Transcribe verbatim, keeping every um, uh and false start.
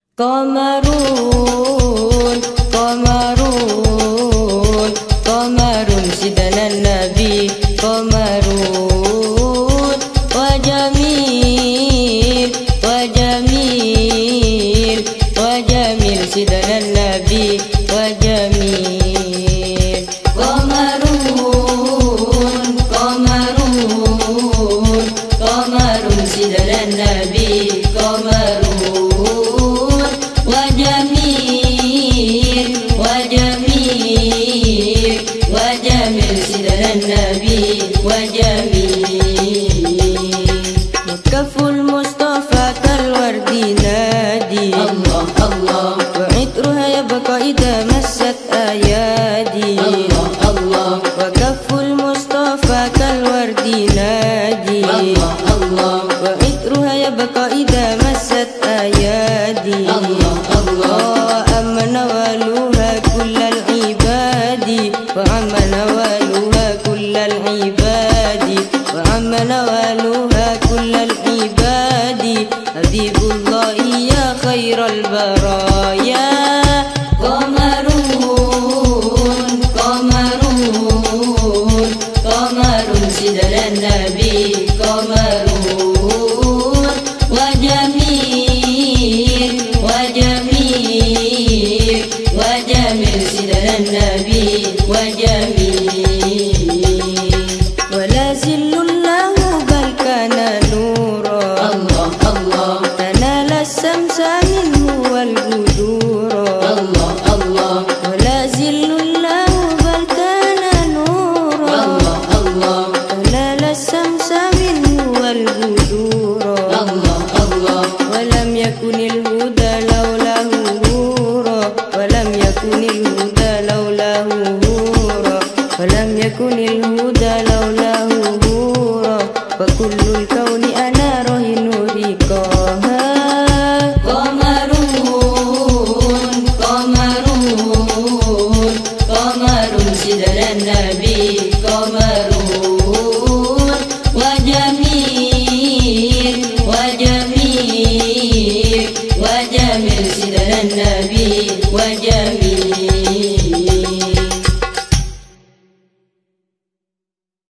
Qamarun, qamarun, qamarun sidana nabi, qamarun wa jamil, wa jamil, wa jamil sidana nabi, wa jamil. Qamarun, qamarun, qamarun sidana nabi, qamarun النبي وجميل. وكف المصطفى كالورد نادي الله الله، وعطرها يبقى إذا مست أيادي الله الله. وكف المصطفى كالورد نادي الله الله، وعطرها يبقى إذا مست أيادي الله الله. أما نوالها كل العباد، وعم نوالها كل العباد، وعم نوالها كل العباد. حبيب الله يا خير البرايا. قمرون، قمرون، قمرون سيدنا النبي، قمرون وجميل، وجميل، وجميل سيدنا النبي وجميل. ولا زل له بل كان نورا الله الله، تنال الشمس منه والبدورا الله الله. ولا زل له بل كان نورا الله الله، تنال الشمس منه والبدورا الله الله. ولم يكن الهدى